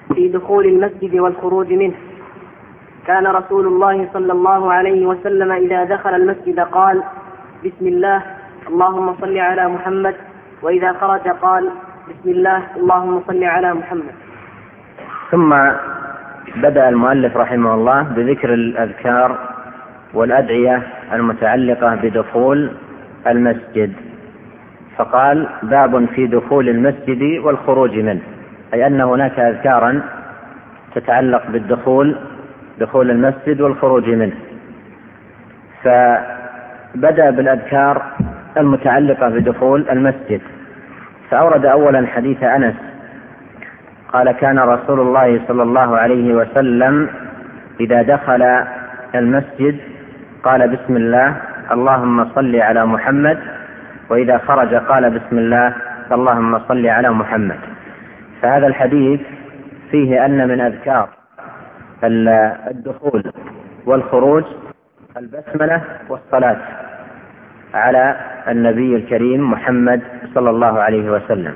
في دخول المسجد والخروج منه. كان رسول الله صلى الله عليه وسلم إذا دخل المسجد قال: بسم الله اللهم صل على محمد، وإذا خرج قال: بسم الله اللهم صل على محمد. ثم بدأ المؤلف رحمه الله بذكر الأذكار والأدعية المتعلقة بدخول المسجد، فقال: باب في دخول المسجد والخروج منه، أي أن هناك أذكارا تتعلق بالدخول، دخول المسجد والخروج منه. فبدأ بالأذكار المتعلقة بدخول المسجد، فأورد أولا حديث أنس قال: كان رسول الله صلى الله عليه وسلم إذا دخل المسجد قال: بسم الله اللهم صل على محمد، وإذا خرج قال: بسم الله اللهم صل على محمد. فهذا الحديث فيه أن من أذكار الدخول والخروج البسملة والصلاة على النبي الكريم محمد صلى الله عليه وسلم.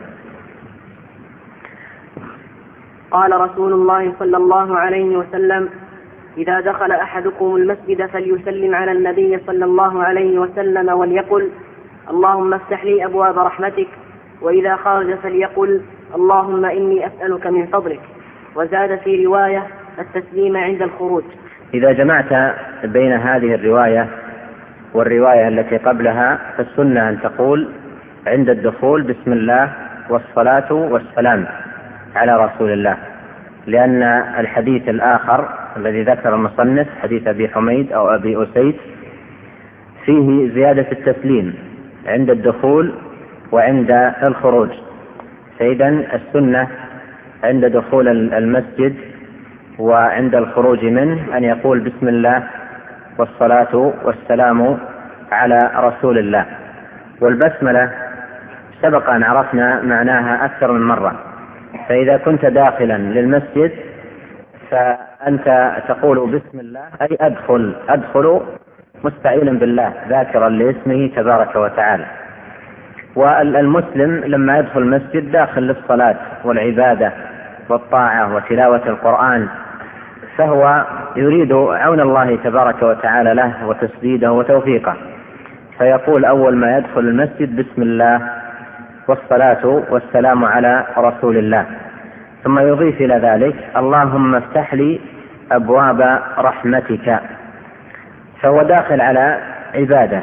قال رسول الله صلى الله عليه وسلم: إذا دخل أحدكم المسجد فليسلم على النبي صلى الله عليه وسلم وليقل: اللهم افتح لي أبواب رحمتك، وإذا خرج فليقل: اللهم إني أسألك من فضلك. وزاد في رواية: التسليم عند الخروج. إذا جمعت بين هذه الرواية والرواية التي قبلها فالسنة أن تقول عند الدخول: بسم الله والصلاة والسلام على رسول الله، لأن الحديث الآخر الذي ذكر المصنف حديث أبي حميد أو أبي أسيد فيه زيادة التسليم عند الدخول وعند الخروج. فإذا السنة عند دخول المسجد وعند الخروج منه أن يقول: بسم الله والصلاة والسلام على رسول الله. والبسملة سبق أن عرفنا معناها أكثر من مرة، فإذا كنت داخلا للمسجد فأنت تقول بسم الله أي أدخل مستعينا بالله ذاكرا لاسمه تبارك وتعالى. والمسلم لما يدخل المسجد داخل للصلاة والعبادة والطاعة وتلاوة القرآن، فهو يريد عون الله تبارك وتعالى له وتسديده وتوفيقه، فيقول أول ما يدخل المسجد: بسم الله والصلاة والسلام على رسول الله. ثم يضيف إلى ذلك: اللهم افتح لي أبواب رحمتك. فهو داخل على عبادة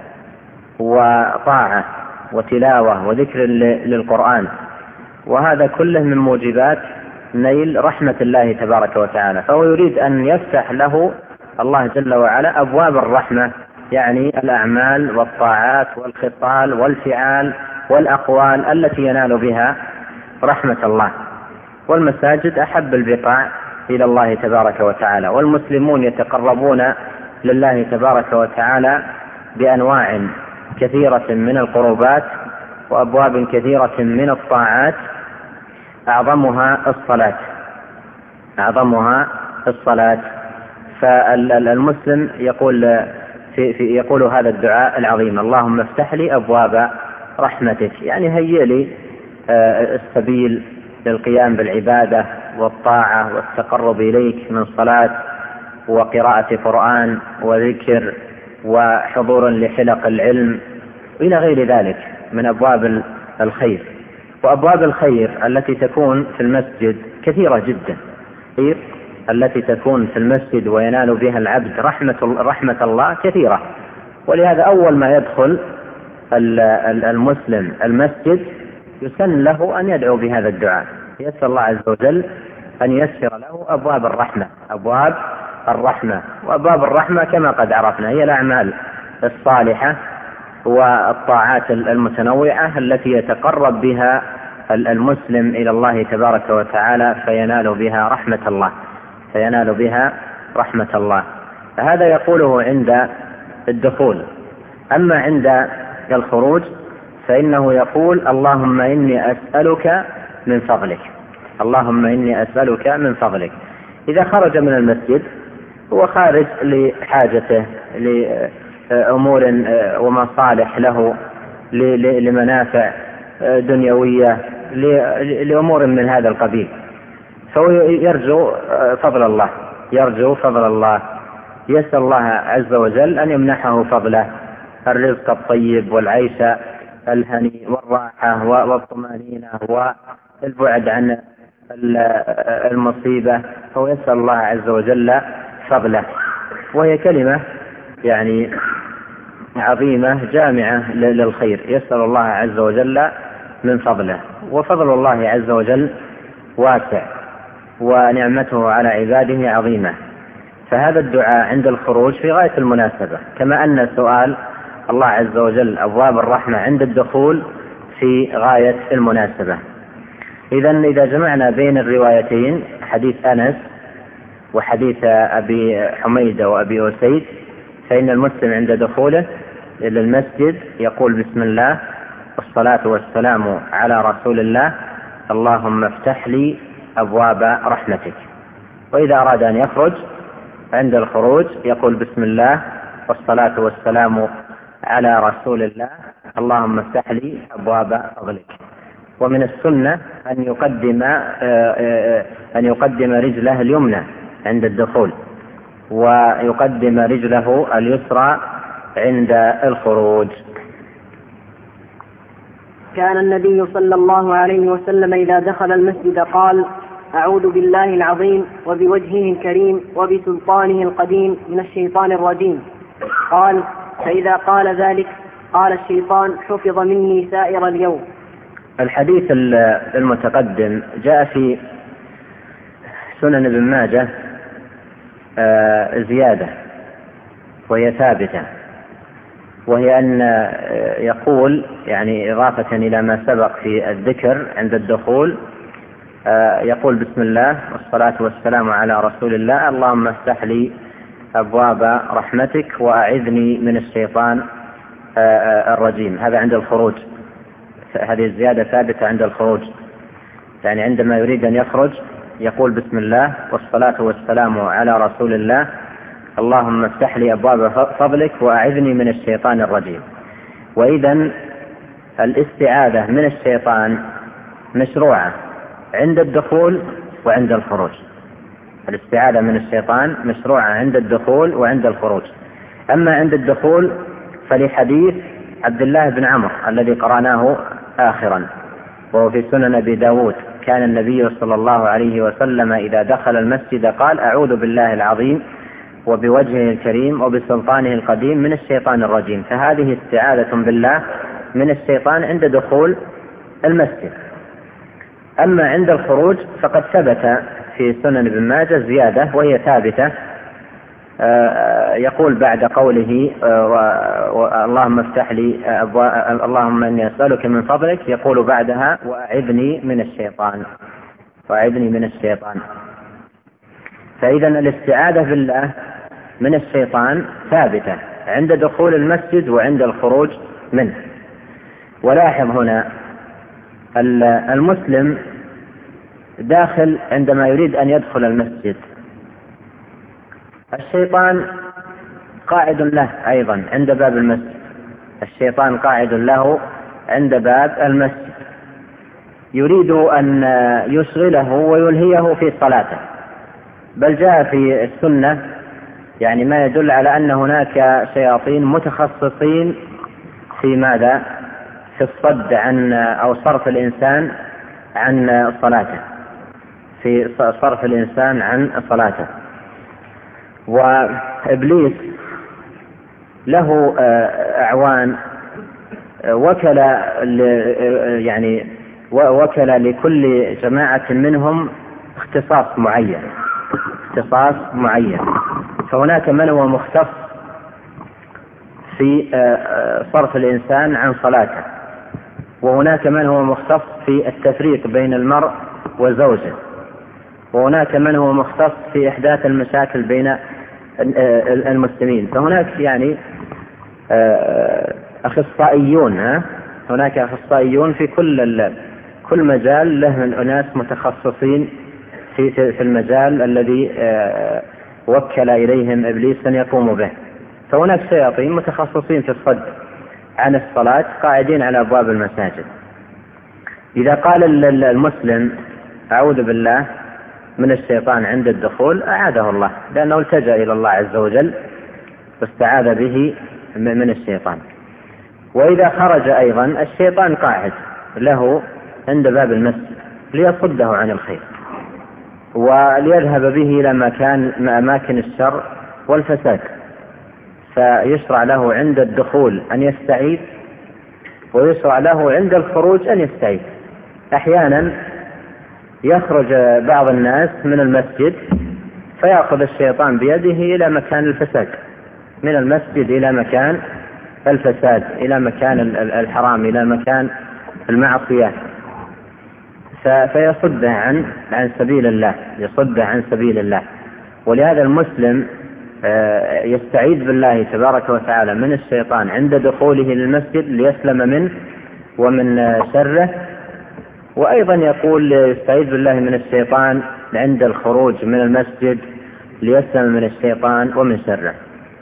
وطاعة وتلاوة وذكر للقرآن، وهذا كله من موجبات نيل رحمة الله تبارك وتعالى، فهو يريد أن يفتح له الله جل وعلا أبواب الرحمة، يعني الأعمال والطاعات والخصال والفعال والأقوال التي ينال بها رحمة الله. والمساجد أحب البقاع إلى الله تبارك وتعالى، والمسلمون يتقربون لله تبارك وتعالى بأنواع كثيرة من القربات وأبواب كثيرة من الطاعات، أعظمها الصلاة. فالمسلم يقول هذا الدعاء العظيم: اللهم افتح لي أبواب رحمتك، يعني هيئ لي السبيل للقيام بالعبادة والطاعة والتقرب إليك من صلاة وقراءة قرآن وذكر وحضور لحلق العلم إلى غير ذلك من أبواب الخير. وأبواب الخير التي تكون في المسجد كثيرة جدا، التي تكون في المسجد وينال بها العبد رحمة الله كثيرة. ولهذا أول ما يدخل المسلم المسجد يسن له أن يدعو بهذا الدعاء، يسأل الله عز وجل أن يسر له أبواب الرحمة. وأبواب الرحمة كما قد عرفنا هي الأعمال الصالحة والطاعات المتنوعة التي يتقرب بها المسلم إلى الله تبارك وتعالى فينال بها رحمة الله. فهذا يقوله عند الدخول. أما عند الخروج فإنه يقول: اللهم إني أسألك من فضلك. إذا خرج من المسجد هو خارج لحاجته، لأمور ومصالح له، لمنافع دنيوية، لأمور من هذا القبيل، فهو يرجو فضل الله، يسأل الله عز وجل أن يمنحه فضله، الرزق الطيب والعيش الهني والراحة والطمأنينة والبعد عن المصيبة، فهو يسأل الله عز وجل فضله. وهي كلمة يعني عظيمة جامعة للخير، يسأل الله عز وجل من فضله، وفضل الله عز وجل واسع ونعمته على عباده عظيمة. فهذا الدعاء عند الخروج في غاية المناسبة، كما أن سؤال الله عز وجل أبواب الرحمة عند الدخول في غاية المناسبة. إذا جمعنا بين الروايتين، حديث أنس وحديث أبي حميدة وأبي أسيد، فإن المسلم عند دخوله إلى المسجد يقول بسم الله والصلاة والسلام على رسول الله، اللهم افتح لي أبواب رحمتك. وإذا أراد أن يخرج عند الخروج يقول بسم الله والصلاة والسلام على رسول الله، اللهم افتح لي أبواب فضلك. ومن السنة أن يقدم رجله اليمنى عند الدخول، ويقدم رجله اليسرى عند الخروج. كان النبي صلى الله عليه وسلم إذا دخل المسجد قال: أعوذ بالله العظيم وبوجهه الكريم وبسلطانه القديم من الشيطان الرجيم. قال: فإذا قال ذلك قال الشيطان: حفظ مني سائر اليوم. الحديث المتقدم جاء في سنن ابن ماجه زيادة وهي ثابتة، وهي أن يقول يعني إضافة إلى ما سبق في الذكر عند الدخول، يقول بسم الله والصلاة والسلام على رسول الله، اللهم افتح لي أبواب رحمتك وأعذني من الشيطان الرجيم. هذا عند الخروج، هذه الزيادة ثابتة عند الخروج، يعني عندما يريد أن يخرج يقول بسم الله والصلاة والسلام على رسول الله، اللهم افتح لي أبواب فضلك وأعذني من الشيطان الرجيم. وإذن الاستعاذة من الشيطان مشروعة عند الدخول وعند الخروج. الاستعاذة من الشيطان مشروعة عند الدخول وعند الخروج. أما عند الدخول فلحديث عبد الله بن عمرو الذي قرأناه آخرا، وهو في سنن أبي داود، كان النبي صلى الله عليه وسلم إذا دخل المسجد قال: أعوذ بالله العظيم وبوجهه الكريم وبسلطانه القديم من الشيطان الرجيم. فهذه استعاذة بالله من الشيطان عند دخول المسجد. أما عند الخروج فقد ثبت في سنن ابن ماجه زيادة وهي ثابتة، يقول بعد قوله اللهم افتح لي اللهم إني أسألك من فضلك، يقول بعدها وأعذني من الشيطان. فإذا الاستعاذة بالله من الشيطان ثابتة عند دخول المسجد وعند الخروج منه. ولاحظ هنا المسلم داخل عندما يريد أن يدخل المسجد، الشيطان قاعد له أيضا عند باب المسجد، الشيطان قاعد له عند باب المسجد يريد أن يشغله ويلهيه في صلاته. بل جاء في السنة يعني ما يدل على أن هناك شياطين متخصصين في ماذا؟ في الصد عن أو صرف الإنسان عن صلاته، في صرف الإنسان عن صلاته. وإبليس له أعوان، وكل لكل جماعة منهم اختصاص معين. فهناك من هو مختص في صرف الإنسان عن صلاته، وهناك من هو مختص في التفريق بين المرء وزوجه، وهناك من هو مختص في إحداث المشاكل بين المسلمين. فهناك يعني أخصائيون، هناك أخصائيون في كل مجال، له أناس متخصصين في المجال الذي وكل إليهم إبليس أن يقوموا به. فهناك شياطين متخصصين في الصد عن الصلاة قاعدين على أبواب المساجد. إذا قال المسلم أعوذ بالله من الشيطان عند الدخول أعاده الله، لأنه التجأ إلى الله عز وجل واستعاذ به من الشيطان. وإذا خرج أيضا الشيطان قاعد له عند باب المسجد ليصده عن الخير وليذهب به إلى أماكن الشر والفساد، فيشرع له عند الدخول أن يستعيذ، ويشرع له عند الخروج أن يستعيذ. أحيانا يخرج بعض الناس من المسجد فيأخذ الشيطان بيده إلى مكان الفساد، من المسجد إلى مكان الفساد، إلى مكان الحرام، إلى مكان المعصية، فيصده عن سبيل الله، يصده عن سبيل الله. ولهذا المسلم يستعيذ بالله تبارك وتعالى من الشيطان عند دخوله للمسجد ليسلم منه ومن شره، وأيضا يقول يستعيذ بالله من الشيطان عند الخروج من المسجد ليسلم من الشيطان ومن شره.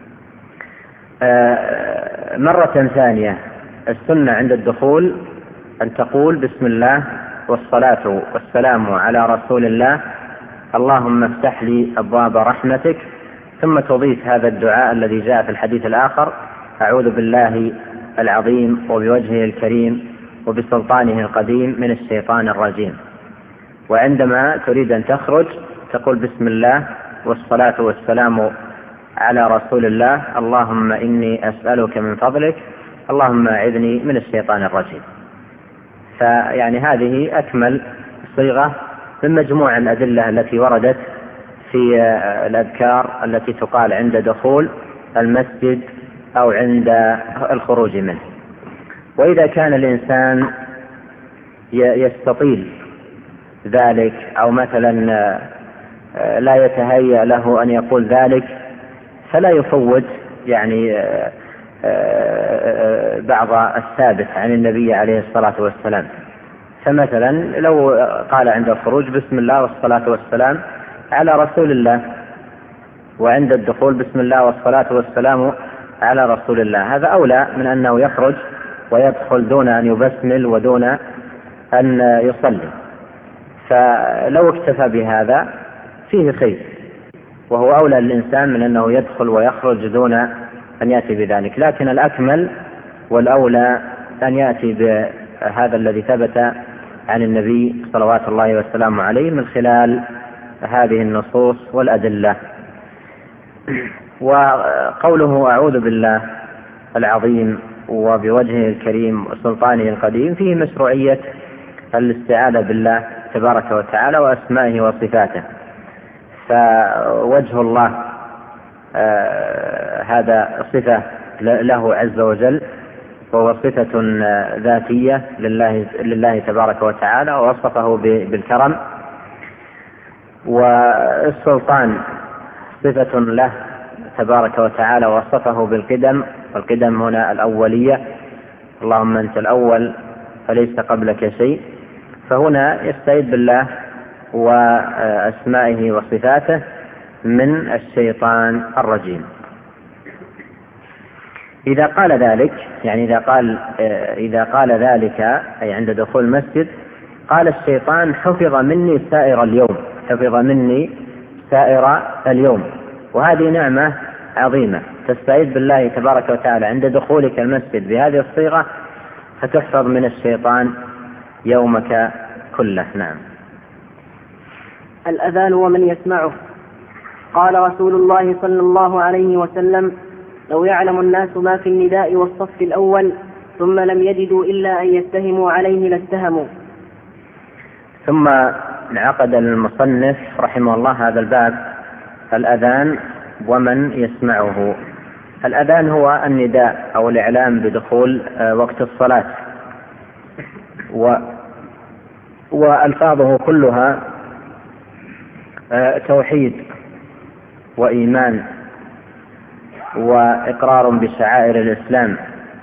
مرة ثانية السنة عند الدخول أن تقول بسم الله والصلاة والسلام على رسول الله، اللهم افتح لي أبواب رحمتك، ثم تضيف هذا الدعاء الذي جاء في الحديث الآخر: أعوذ بالله العظيم وبوجهه الكريم وبسلطانه القديم من الشيطان الرجيم. وعندما تريد أن تخرج تقول بسم الله والصلاة والسلام على رسول الله، اللهم إني أسألك من فضلك، اللهم أعذني من الشيطان الرجيم. فيعني هذه أكمل صيغة من مجموع الأدلة التي وردت في الأذكار التي تقال عند دخول المسجد أو عند الخروج منه. وإذا كان الإنسان يستطيل ذلك أو مثلا لا يتهيأ له أن يقول ذلك، فلا يفوت يعني بعض الثابت عن النبي عليه الصلاة والسلام. فمثلا لو قال عند الخروج بسم الله والصلاة والسلام على رسول الله، وعند الدخول بسم الله والصلاة والسلام على رسول الله، هذا أولى من أنه يخرج ويدخل دون أن يبسمل ودون أن يصلي. فلو اكتفى بهذا فيه خير، وهو أولى للإنسان من أنه يدخل ويخرج دون أن يأتي بذلك. لكن الأكمل والأولى أن يأتي بهذا الذي ثبت عن النبي صلوات الله وسلامه عليه من خلال هذه النصوص والأدلة. وقوله أعوذ بالله العظيم وبوجهه الكريم وسلطانه القديم فيه مشروعية الاستعاذة بالله تبارك وتعالى وأسمائه وصفاته. فوجه الله هذا صفة له عز وجل، وهو صفة ذاتية لله تبارك وتعالى، ووصفه بالكرم. والسلطان صفة له تبارك وتعالى ووصفه بالقدم، والقدم هنا الأولية، اللهم أنت الأول فليس قبلك شيء. فهنا يستعيذ بالله وأسمائه وصفاته من الشيطان الرجيم. إذا قال ذلك، يعني إذا قال ذلك أي عند دخول المسجد، قال الشيطان حفظ مني سائر اليوم، حفظ مني سائر اليوم. وهذه نعمة عظيمة، تستعيذ بالله تبارك وتعالى عند دخولك المسجد بهذه الصيغة فتحفظ من الشيطان يومك كله. نعم. الأذان ومن يسمعه. قال رسول الله صلى الله عليه وسلم: لو يعلم الناس ما في النداء والصف الأول ثم لم يجدوا إلا أن يتهموا عليه لاستهموا. ثم انعقد المصنف رحمه الله هذا الباب: الأذان ومن يسمعه. الأذان هو النداء أو الإعلام بدخول وقت الصلاة، وألفاظه كلها توحيد وإيمان وإقرار بشعائر الإسلام.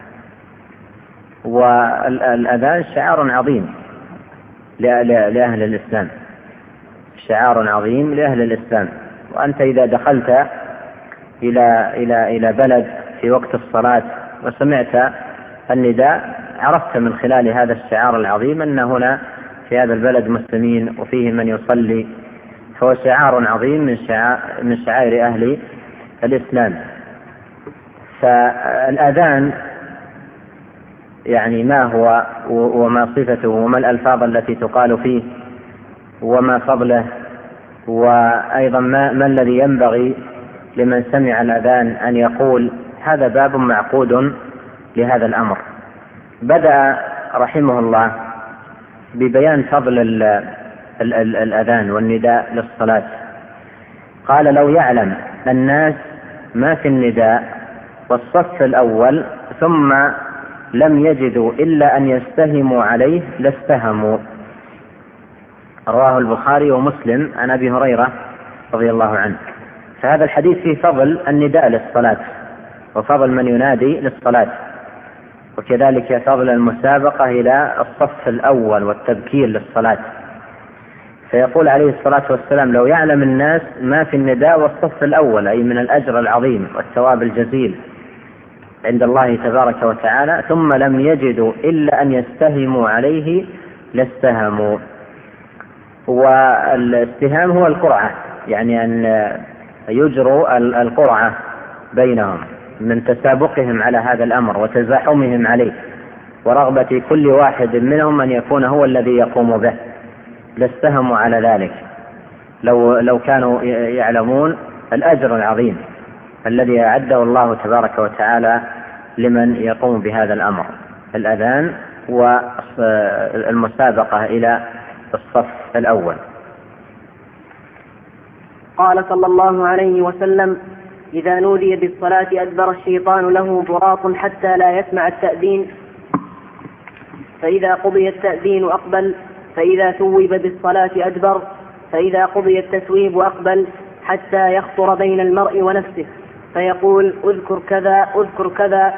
والأذان شعار عظيم لأهل الإسلام، شعار عظيم لأهل الإسلام. وأنت إذا دخلت إلى بلد في وقت الصلاة وسمعت النداء عرفت من خلال هذا الشعار العظيم أن هنا في هذا البلد مسلمين وفيه من يصلي فهو شعار عظيم من شعائر أهل الإسلام. فالأذان يعني ما هو وما صفته وما الألفاظ التي تقال فيه وما فضله، وأيضا ما الذي ينبغي لمن سمع الأذان أن يقول، هذا باب معقود لهذا الأمر. بدأ رحمه الله ببيان فضل الأذان والنداء للصلاة. قال: لو يعلم الناس ما في النداء والصف الأول ثم لم يجدوا إلا أن يستهموا عليه لاستهموا. رواه البخاري ومسلم عن أبي هريرة رضي الله عنه. فهذا الحديث فيه فضل النداء للصلاة وفضل من ينادي للصلاة، وكذلك فضل المسابقة إلى الصف الأول والتبكير للصلاة. فيقول عليه الصلاة والسلام: لو يعلم الناس ما في النداء والصف الأول، أي من الأجر العظيم والثواب الجزيل عند الله تبارك وتعالى، ثم لم يجدوا إلا أن يستهموا عليه لاستهموا. والاستهام هو القرعة، يعني أن يجروا القرعة بينهم من تسابقهم على هذا الأمر وتزاحمهم عليه ورغبة كل واحد منهم أن يكون هو الذي يقوم به، لاستهموا على ذلك لو كانوا يعلمون الأجر العظيم الذي أعده الله تبارك وتعالى لمن يقوم بهذا الأمر، الأذان والمسابقة إلى الصف الأول. قال صلى الله عليه وسلم: إذا نودي بالصلاة أدبر الشيطان له ضراط حتى لا يسمع التأذين، فإذا قضي التأذين أقبل، فإذا ثوب بالصلاة أدبر، فإذا قضي التثويب أقبل، حتى يخطر بين المرء ونفسه فيقول: اذكر كذا اذكر كذا،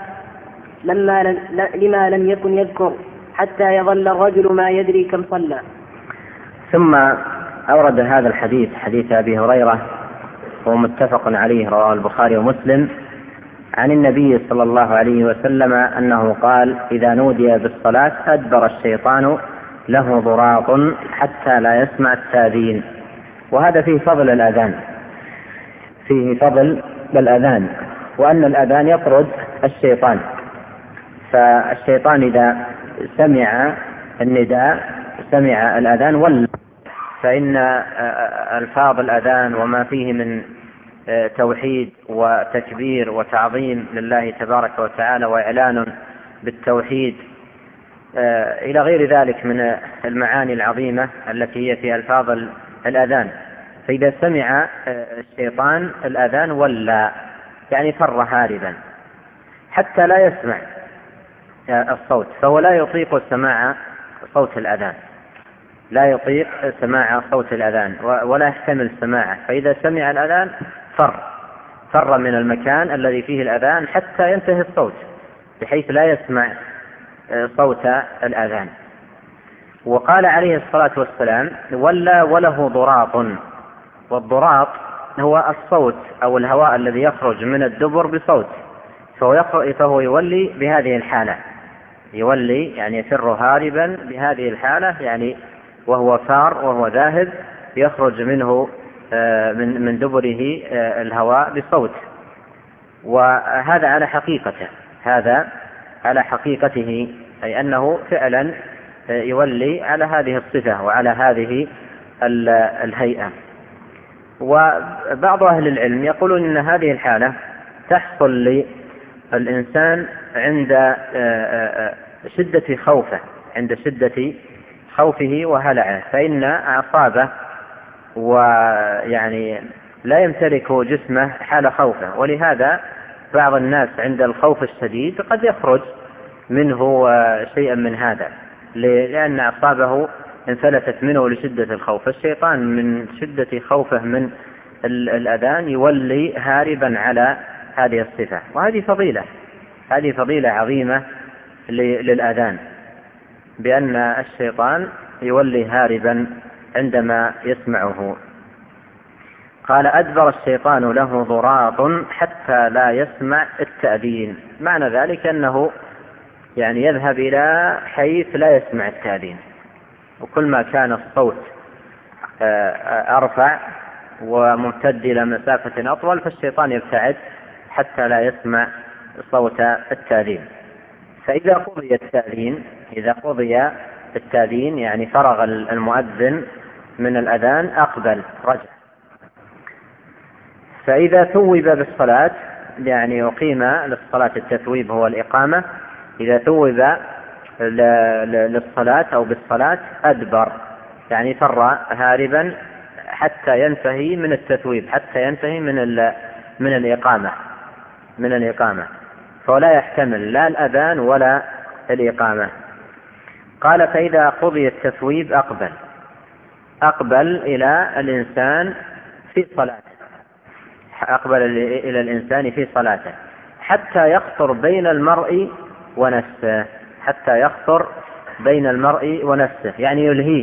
لما لم يكن يذكر، حتى يظل الرجل ما يدري كم صلى. ثم أورد هذا الحديث، حديث أبي هريرة، هو متفق عليه، رواه البخاري ومسلم، عن النبي صلى الله عليه وسلم أنه قال: إذا نودي بالصلاة أدبر الشيطان له ضراط حتى لا يسمع التأذين. وهذا فيه فضل الأذان، فيه فضل الأذان، وأن الأذان يطرد الشيطان. فالشيطان إذا سمع النداء سمع الأذان ولا، فإن ألفاظ الأذان وما فيه من توحيد وتكبير وتعظيم لله تبارك وتعالى وإعلان بالتوحيد إلى غير ذلك من المعاني العظيمة التي هي في ألفاظ الأذان. فإذا سمع الشيطان الأذان ولا، يعني فر هاربا حتى لا يسمع الصوت، فهو لا يطيق سماع صوت الأذان، لا يطيق سماع صوت الأذان ولا يحتمل سماعه. فإذا سمع الأذان فر من المكان الذي فيه الأذان حتى ينتهي الصوت، بحيث لا يسمع صوت الأذان. وقال عليه الصلاة والسلام: ولا وله ضراط. والضراط هو الصوت أو الهواء الذي يخرج من الدبر بصوت، فهو يولي بهذه الحالة، يولي يعني يفر هاربا بهذه الحالة، يعني وهو فار وهو ذاهب يخرج منه من دبره الهواء بصوت. وهذا على حقيقته، هذا على حقيقته، أي أنه فعلا يولي على هذه الصفة وعلى هذه الهيئة. وبعض أهل العلم يقولون إن هذه الحالة تحصل للإنسان عند شدة خوفه، عند شدة خوفه وهلعه، فإن أعصابه ويعني لا يمتلك جسمه حال خوفه. ولهذا بعض الناس عند الخوف الشديد قد يخرج منه شيئا من هذا، لأن أعصابه انفلتت منه لشدة الخوف. الشيطان من شدة خوفه من الأذان يولي هاربا على هذه الصفة. وهذه فضيلة، هذه فضيلة عظيمة للأذان، بأن الشيطان يولي هاربا عندما يسمعه. قال: أدبر الشيطان له ضراط حتى لا يسمع التأذين. معنى ذلك أنه يعني يذهب إلى حيث لا يسمع التأذين، وكل ما كان الصوت أرفع وممتد إلى مسافة أطول، فالشيطان يبتعد حتى لا يسمع صوت التأذين. فإذا قضي التأذين يعني فرغ المؤذن من الأذان أقبل رجع. فإذا ثوب بالصلاة يعني أقيم للصلاة، التثويب هو الإقامة، إذا ثوب للصلاة أو بالصلاة أدبر يعني فر هاربا حتى ينتهي من التثويب، حتى ينتهي من الإقامة، فلا يحتمل لا الأذان ولا الإقامة. قال فإذا قضي التثويب أقبل إلى الإنسان في صلاته، حتى يخطر بين المرء ونفسه، يعني يلهيه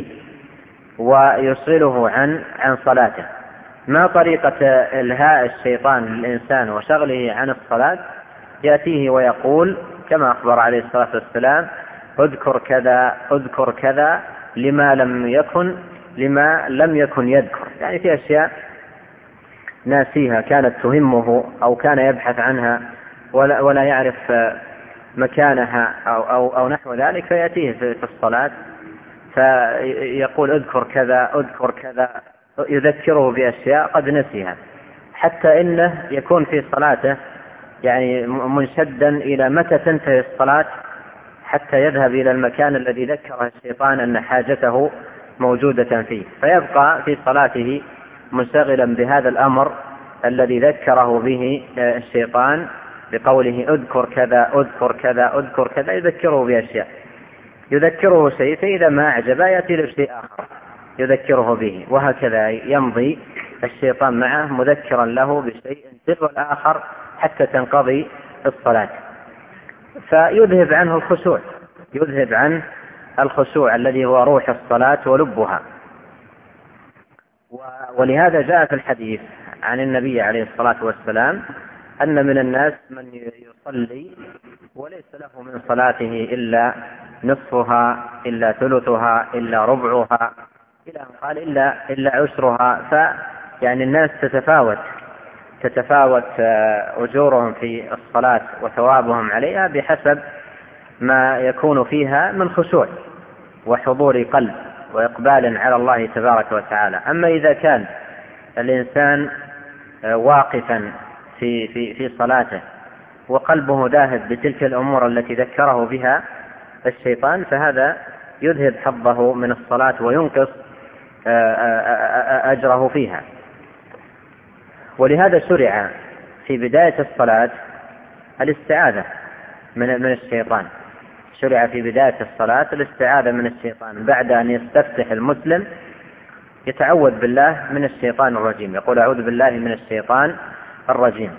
ويصله عن صلاته. ما طريقة إلهاء الشيطان للإنسان وشغله عن الصلاة؟ يأتيه ويقول كما أخبر عليه الصلاة والسلام: اذكر كذا لما لم يكن يذكر، يعني في أشياء ناسيها كانت تهمه أو كان يبحث عنها ولا يعرف مكانها أو نحو ذلك، فيأتيه في الصلاة فيقول اذكر كذا، يذكره بأشياء قد نسيها، حتى إنه يكون في صلاته يعني منشدا إلى متى تنتهي الصلاة حتى يذهب إلى المكان الذي ذكره الشيطان أن حاجته موجودة فيه، فيبقى في صلاته منشغلا بهذا الأمر الذي ذكره به الشيطان بقوله اذكر كذا، يذكره بأشياء، يذكره شيء، فإذا ما أعجب يأتي لشيء آخر يذكره به، وهكذا يمضي الشيطان معه مذكرا له بشيء تلو الآخر حتى تنقضي الصلاة، فيذهب عنه الخشوع الذي هو روح الصلاة ولبها. ولهذا جاء في الحديث عن النبي عليه الصلاة والسلام أن من الناس من يصلي وليس له من صلاته إلا نصفها إلا ثلثها إلا ربعها إلى أن قال إلا عشرها. فيعني الناس تتفاوت أجورهم في الصلاة وثوابهم عليها بحسب ما يكون فيها من خشوع وحضور قلب وإقبال على الله تبارك وتعالى. أما إذا كان الإنسان واقفا في صلاته وقلبه ذاهب بتلك الأمور التي ذكره بها الشيطان، فهذا يذهب حظه من الصلاة وينقص أجره فيها. ولهذا شرع في بداية الصلاة الاستعاذة من الشيطان، شرع في بداية الصلاة الاستعاذة من الشيطان، بعد أن يستفتح المسلم يتعوذ بالله من الشيطان الرجيم، يقول أعوذ بالله من الشيطان الرجيم.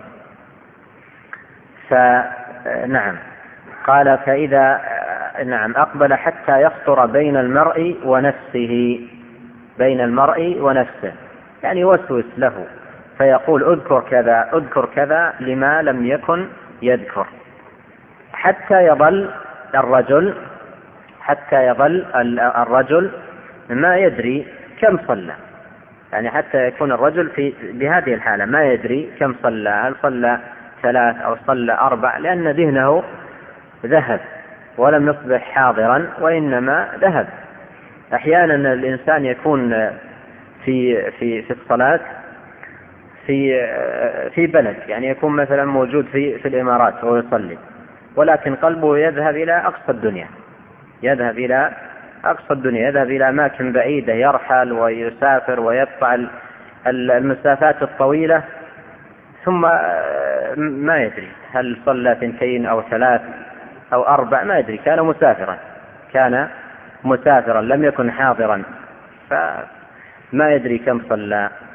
فنعم قال فإذا أقبل حتى يخطر بين المرء ونفسه، يعني يوسوس له فيقول اذكر كذا لما لم يكن يذكر، حتى يظل الرجل ما يدري كم صلى، يعني حتى يكون الرجل بهذه الحالة ما يدري كم صلى، هل صلى 3 أو صلى 4، لأن ذهنه ذهب ولم يصبح حاضرا وإنما ذهب. أحيانا الإنسان يكون في الصلاة في بلد، يعني يكون مثلا موجود في الإمارات وهو يصلي، ولكن قلبه يذهب إلى أقصى الدنيا، يذهب إلى أماكن بعيدة، يرحل ويسافر ويقطع المسافات الطويلة، ثم ما يدري هل صلى 2 أو 3 أو 4، ما يدري، كان مسافرا لم يكن حاضرا، فما يدري كم صلى.